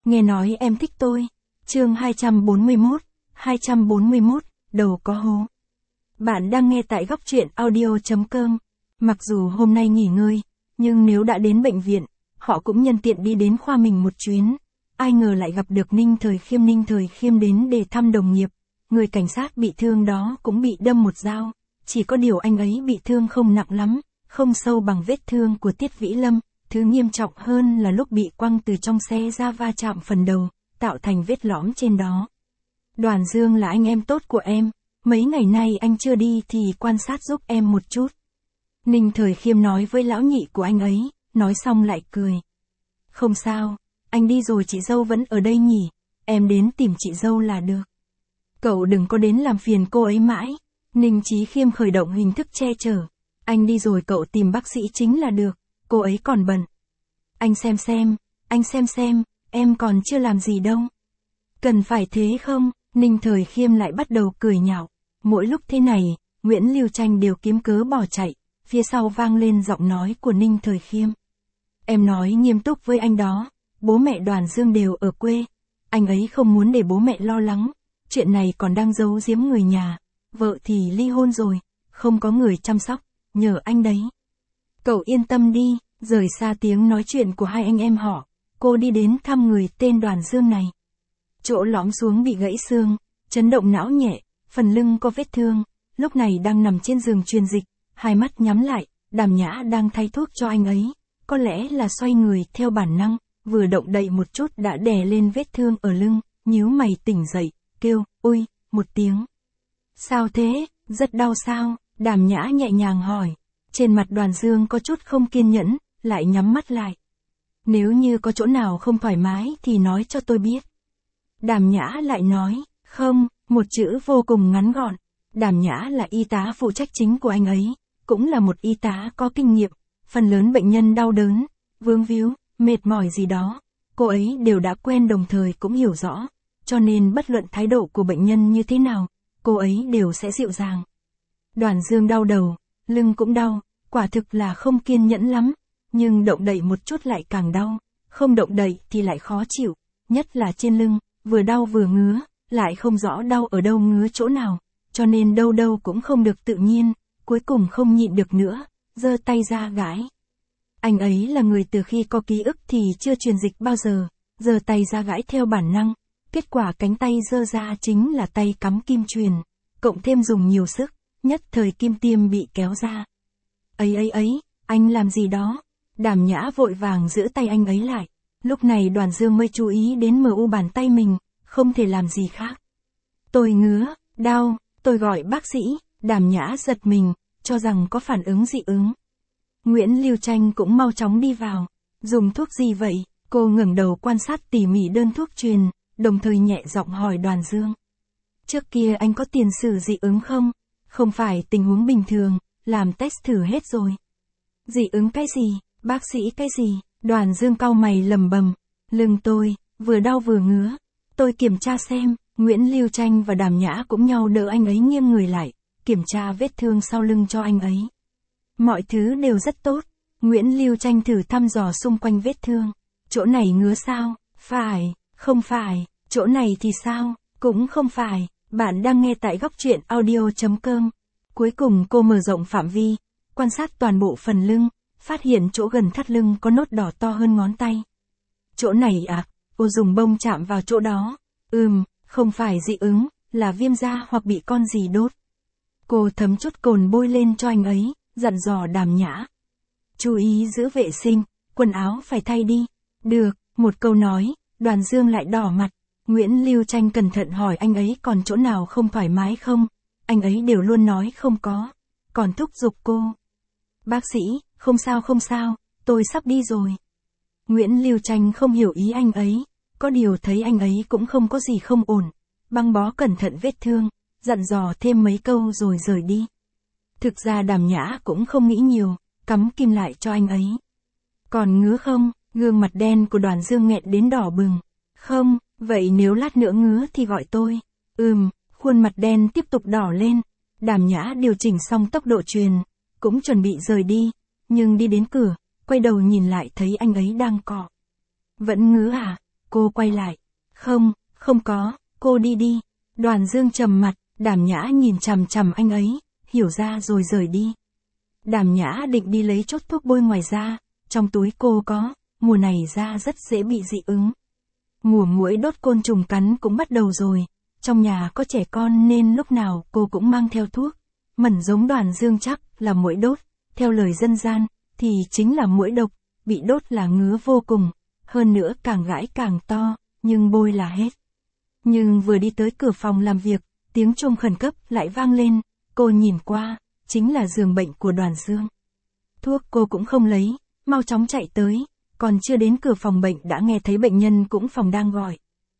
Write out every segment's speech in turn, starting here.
Nghe nói em thích tôi. Chương 241, đầu có hố. Bạn đang nghe tại góc truyện audio.com. Mặc dù hôm nay nghỉ ngơi, nhưng nếu đã đến bệnh viện, họ cũng nhân tiện đi đến khoa mình một chuyến. Ai ngờ lại gặp được Ninh Thời Khiêm đến để thăm đồng nghiệp. Người cảnh sát bị thương đó cũng bị đâm một dao. Chỉ có điều anh ấy bị thương không nặng lắm, không sâu bằng vết thương của Tiết Vĩ Lâm. Thứ nghiêm trọng hơn là lúc bị quăng từ trong xe ra va chạm phần đầu, tạo thành vết lõm trên đó. Đoàn Dương là anh em tốt của em, mấy ngày nay anh chưa đi thì quan sát giúp em một chút. Ninh Thời Khiêm nói với lão nhị của anh ấy, nói xong lại cười. Không sao, anh đi rồi chị dâu vẫn ở đây nhỉ, em đến tìm chị dâu là được. Cậu đừng có đến làm phiền cô ấy mãi. Ninh Chí Khiêm khởi động hình thức che chở. Anh đi rồi cậu tìm bác sĩ chính là được, cô ấy còn bận. Anh xem, em còn chưa làm gì đâu. Cần phải thế không? Ninh Thời Khiêm lại bắt đầu cười nhạo. Mỗi lúc thế này, Nguyễn Lưu Tranh đều kiếm cớ bỏ chạy, phía sau vang lên giọng nói của Ninh Thời Khiêm. Em nói nghiêm túc với anh đó, bố mẹ Đoàn Dương đều ở quê. Anh ấy không muốn để bố mẹ lo lắng, chuyện này còn đang giấu giếm người nhà. Vợ thì ly hôn rồi, không có người chăm sóc, nhờ anh đấy. Cậu yên tâm đi. Rời xa tiếng nói chuyện của hai anh em họ, cô đi đến thăm người tên Đoàn Dương này. Chỗ lõm xuống bị gãy xương, chấn động não nhẹ, phần lưng có vết thương, lúc này đang nằm trên giường truyền dịch, hai mắt nhắm lại, Đàm Nhã đang thay thuốc cho anh ấy, có lẽ là xoay người theo bản năng, vừa động đậy một chút đã đè lên vết thương ở lưng, nhíu mày tỉnh dậy, kêu, ôi, một tiếng. Sao thế, rất đau sao? Đàm Nhã nhẹ nhàng hỏi. Trên mặt Đoàn Dương có chút không kiên nhẫn, lại nhắm mắt lại. Nếu như có chỗ nào không thoải mái thì nói cho tôi biết. Đàm Nhã lại nói, không, một chữ vô cùng ngắn gọn. Đàm Nhã là y tá phụ trách chính của anh ấy, cũng là một y tá có kinh nghiệm. Phần lớn bệnh nhân đau đớn, vướng víu, mệt mỏi gì đó, cô ấy đều đã quen đồng thời cũng hiểu rõ. Cho nên bất luận thái độ của bệnh nhân như thế nào, cô ấy đều sẽ dịu dàng. Đoàn Dương đau đầu, lưng cũng đau, quả thực là không kiên nhẫn lắm. Nhưng động đậy một chút lại càng đau, không động đậy thì lại khó chịu, nhất là trên lưng, vừa đau vừa ngứa, lại không rõ đau ở đâu ngứa chỗ nào, cho nên đâu cũng không được tự nhiên, cuối cùng không nhịn được nữa, giơ tay ra gãi. Anh ấy là người từ khi có ký ức thì chưa truyền dịch bao giờ, giơ tay ra gãi theo bản năng, kết quả cánh tay giơ ra chính là tay cắm kim truyền, cộng thêm dùng nhiều sức, nhất thời kim tiêm bị kéo ra. Ấy, anh làm gì đó? Đàm Nhã vội vàng giữ tay anh ấy lại. Lúc này Đoàn Dương mới chú ý đến MU bàn tay mình, không thể làm gì khác. Tôi ngứa, đau, tôi gọi bác sĩ. Đàm Nhã giật mình, cho rằng có phản ứng dị ứng. Nguyễn Lưu Tranh cũng mau chóng đi vào. Dùng thuốc gì vậy? Cô ngẩng đầu quan sát tỉ mỉ đơn thuốc truyền, đồng thời nhẹ giọng hỏi Đoàn Dương. Trước kia anh có tiền sử dị ứng không? Không phải tình huống bình thường, làm test thử hết rồi. Dị ứng cái gì? Bác sĩ cái gì? Đoàn Dương cau mày lẩm bẩm, lưng tôi, vừa đau vừa ngứa. Tôi kiểm tra xem. Nguyễn Lưu Tranh và Đàm Nhã cũng nhau đỡ anh ấy nghiêng người lại, kiểm tra vết thương sau lưng cho anh ấy. Mọi thứ đều rất tốt. Nguyễn Lưu Tranh thử thăm dò xung quanh vết thương. Chỗ này ngứa sao? Phải, không phải. Chỗ này thì sao? Cũng không phải. Bạn đang nghe tại góc truyện audio.com. Cuối cùng cô mở rộng phạm vi, quan sát toàn bộ phần lưng, phát hiện chỗ gần thắt lưng có nốt đỏ to hơn ngón tay. Chỗ này à? Cô dùng bông chạm vào chỗ đó. Không phải dị ứng, là viêm da hoặc bị con gì đốt. Cô thấm chút cồn bôi lên cho anh ấy, dặn dò Đàm Nhã. Chú ý giữ vệ sinh, quần áo phải thay đi. Được, một câu nói, Đoàn Dương lại đỏ mặt. Nguyễn Lưu Tranh cẩn thận hỏi anh ấy còn chỗ nào không thoải mái không? Anh ấy đều luôn nói không có. Còn thúc giục cô. Bác sĩ, không sao, tôi sắp đi rồi. Nguyễn Lưu Tranh không hiểu ý anh ấy, có điều thấy anh ấy cũng không có gì không ổn. Băng bó cẩn thận vết thương, dặn dò thêm mấy câu rồi rời đi. Thực ra Đàm Nhã cũng không nghĩ nhiều, cắm kim lại cho anh ấy. Còn ngứa không? Gương mặt đen của Đoàn Dương nghẹn đến đỏ bừng. Không, vậy nếu lát nữa ngứa thì gọi tôi. Khuôn mặt đen tiếp tục đỏ lên. Đàm Nhã điều chỉnh xong tốc độ truyền, cũng chuẩn bị rời đi, nhưng đi đến cửa, quay đầu nhìn lại thấy anh ấy đang cọ. Vẫn ngứa à? cô quay lại. Không, không có, cô đi đi. Đoàn Dương trầm mặt, Đàm Nhã nhìn chằm chằm anh ấy, hiểu ra rồi rời đi. Đàm Nhã định đi lấy chốt thuốc bôi ngoài da, trong túi cô có, mùa này da rất dễ bị dị ứng. Mùa muỗi đốt côn trùng cắn cũng bắt đầu rồi, trong nhà có trẻ con nên lúc nào cô cũng mang theo thuốc. Mẩn giống Đoàn Dương chắc là muỗi đốt, theo lời dân gian, thì chính là muỗi độc, bị đốt là ngứa vô cùng, hơn nữa càng gãi càng to, nhưng bôi là hết. Nhưng vừa đi tới cửa phòng làm việc, tiếng chuông khẩn cấp lại vang lên, cô nhìn qua, chính là giường bệnh của Đoàn Dương. Thuốc cô cũng không lấy, mau chóng chạy tới, còn chưa đến cửa phòng bệnh đã nghe thấy bệnh nhân cũng phòng đang gọi.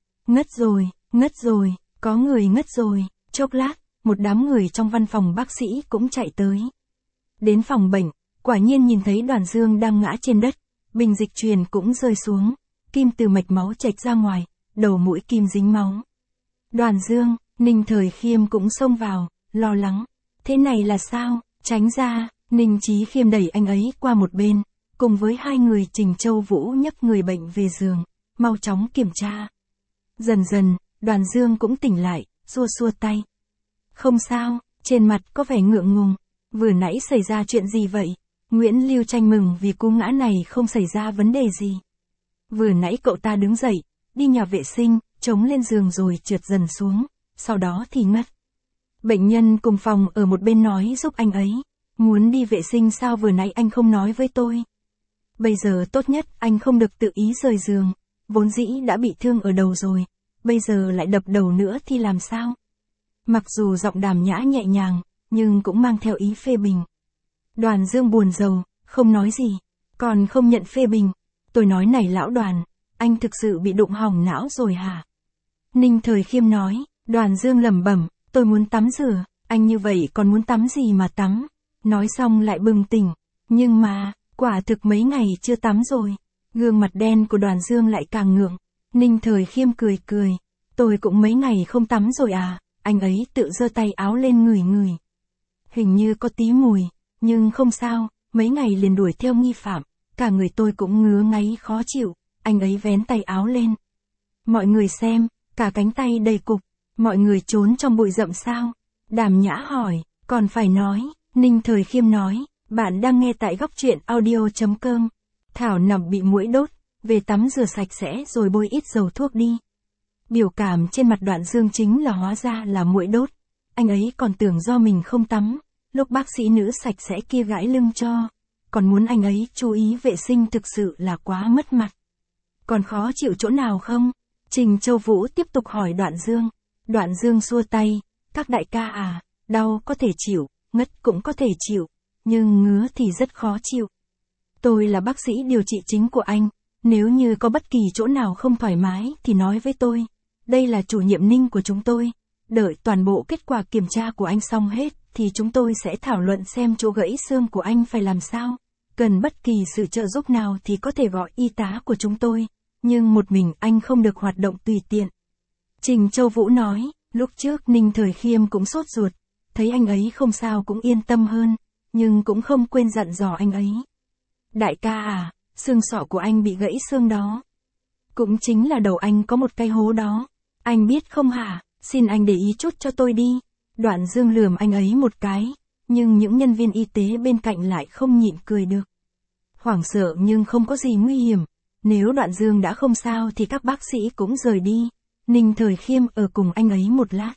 Ngất rồi, có người ngất rồi, chốc lát, một đám người trong văn phòng bác sĩ cũng chạy tới. Đến phòng bệnh, quả nhiên nhìn thấy Đoàn Dương đang ngã trên đất, bình dịch truyền cũng rơi xuống, kim từ mạch máu chảy ra ngoài, đầu mũi kim dính máu. Đoàn Dương, Ninh Thời Khiêm cũng xông vào, lo lắng. Thế này là sao? Tránh ra, Ninh Chí Khiêm đẩy anh ấy qua một bên, cùng với hai người Trình Châu Vũ nhấc người bệnh về giường, mau chóng kiểm tra. Dần dần, Đoàn Dương cũng tỉnh lại, xua xua tay. Không sao, trên mặt có vẻ ngượng ngùng, vừa nãy xảy ra chuyện gì vậy? Nguyễn Lưu Tranh mừng vì cú ngã này không xảy ra vấn đề gì. Vừa nãy cậu ta đứng dậy, đi nhà vệ sinh, chống lên giường rồi trượt dần xuống, sau đó thì ngất. Bệnh nhân cùng phòng ở một bên nói giúp anh ấy. Muốn đi vệ sinh sao vừa nãy anh không nói với tôi? Bây giờ tốt nhất anh không được tự ý rời giường, vốn dĩ đã bị thương ở đầu rồi, bây giờ lại đập đầu nữa thì làm sao? Mặc dù giọng Đàm Nhã nhẹ nhàng, nhưng cũng mang theo ý phê bình. Đoàn Dương buồn rầu, không nói gì, còn không nhận phê bình. Tôi nói này lão Đoàn, anh thực sự bị đụng hỏng não rồi hả? Ninh Thời Khiêm nói, Đoàn Dương lẩm bẩm, tôi muốn tắm rửa, anh như vậy còn muốn tắm gì mà tắm? Nói xong lại bừng tỉnh, nhưng mà, quả thực mấy ngày chưa tắm rồi. Gương mặt đen của Đoàn Dương lại càng ngượng. Ninh Thời Khiêm cười cười, tôi cũng mấy ngày không tắm rồi à? Anh ấy tự giơ tay áo lên ngửi ngửi. Hình như có tí mùi, nhưng không sao, mấy ngày liền đuổi theo nghi phạm, cả người tôi cũng ngứa ngáy khó chịu. Anh ấy vén tay áo lên. Mọi người xem, cả cánh tay đầy cục, mọi người trốn trong bụi rậm sao? Đàm Nhã hỏi, còn phải nói, Ninh Thời Khiêm nói, bạn đang nghe tại góc truyện audio.com. Thảo nằm bị muỗi đốt, về tắm rửa sạch sẽ rồi bôi ít dầu thuốc đi. Biểu cảm trên mặt Đoạn Dương chính là hóa ra là muỗi đốt. Anh ấy còn tưởng do mình không tắm, lúc bác sĩ nữ sạch sẽ kia gãi lưng cho, còn muốn anh ấy chú ý vệ sinh thực sự là quá mất mặt. Còn khó chịu chỗ nào không? Trình Châu Vũ tiếp tục hỏi Đoạn Dương. Đoạn Dương xua tay, các đại ca à, đau có thể chịu, ngất cũng có thể chịu, nhưng ngứa thì rất khó chịu. Tôi là bác sĩ điều trị chính của anh, nếu như có bất kỳ chỗ nào không thoải mái thì nói với tôi. Đây là chủ nhiệm Ninh của chúng tôi, đợi toàn bộ kết quả kiểm tra của anh xong hết thì chúng tôi sẽ thảo luận xem chỗ gãy xương của anh phải làm sao. Cần bất kỳ sự trợ giúp nào thì có thể gọi y tá của chúng tôi, nhưng một mình anh không được hoạt động tùy tiện. Trình Châu Vũ nói, lúc trước Ninh Thời Khiêm cũng sốt ruột, thấy anh ấy không sao cũng yên tâm hơn, nhưng cũng không quên dặn dò anh ấy. Đại ca à, xương sọ của anh bị gãy xương đó. Cũng chính là đầu anh có một cái hố đó. Anh biết không hả, xin anh để ý chút cho tôi đi. Đoạn Dương lườm anh ấy một cái, nhưng những nhân viên y tế bên cạnh lại không nhịn cười được. Hoảng sợ nhưng không có gì nguy hiểm. Nếu Đoạn Dương đã không sao thì các bác sĩ cũng rời đi. Ninh Thời Khiêm ở cùng anh ấy một lát.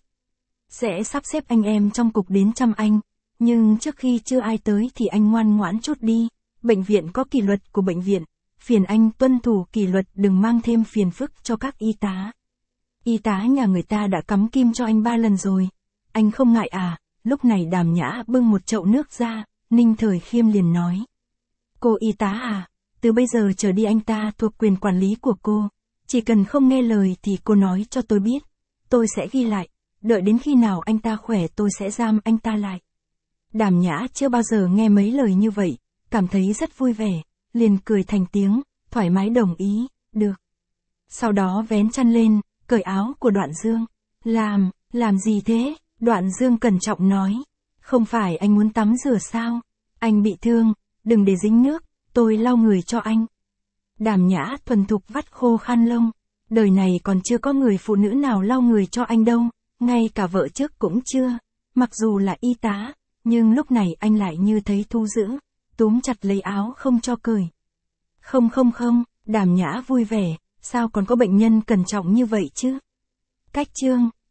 Sẽ sắp xếp anh em trong cục đến chăm anh. Nhưng trước khi chưa ai tới thì anh ngoan ngoãn chút đi. Bệnh viện có kỷ luật của bệnh viện. Phiền anh tuân thủ kỷ luật, đừng mang thêm phiền phức cho các y tá. Y tá nhà người ta đã cắm kim cho anh 3 lần rồi. Anh không ngại à? Lúc này Đàm Nhã bưng một chậu nước ra, Ninh Thời Khiêm liền nói. Cô y tá à, từ bây giờ trở đi anh ta thuộc quyền quản lý của cô. Chỉ cần không nghe lời thì cô nói cho tôi biết. Tôi sẽ ghi lại, đợi đến khi nào anh ta khỏe tôi sẽ giam anh ta lại. Đàm Nhã chưa bao giờ nghe mấy lời như vậy, cảm thấy rất vui vẻ, liền cười thành tiếng, thoải mái đồng ý, được. Sau đó vén chăn lên, cởi áo của Đoạn Dương. Làm gì thế? Đoạn Dương cẩn trọng nói. Không phải anh muốn tắm rửa sao? Anh bị thương, đừng để dính nước, tôi lau người cho anh. Đàm Nhã thuần thục vắt khô khăn lông. Đời này còn chưa có người phụ nữ nào lau người cho anh đâu, ngay cả vợ trước cũng chưa. Mặc dù là y tá, nhưng lúc này anh lại như thấy thú dữ, túm chặt lấy áo không cho cởi. Không, Đàm Nhã vui vẻ, sao còn có bệnh nhân cẩn trọng như vậy chứ? Cách chương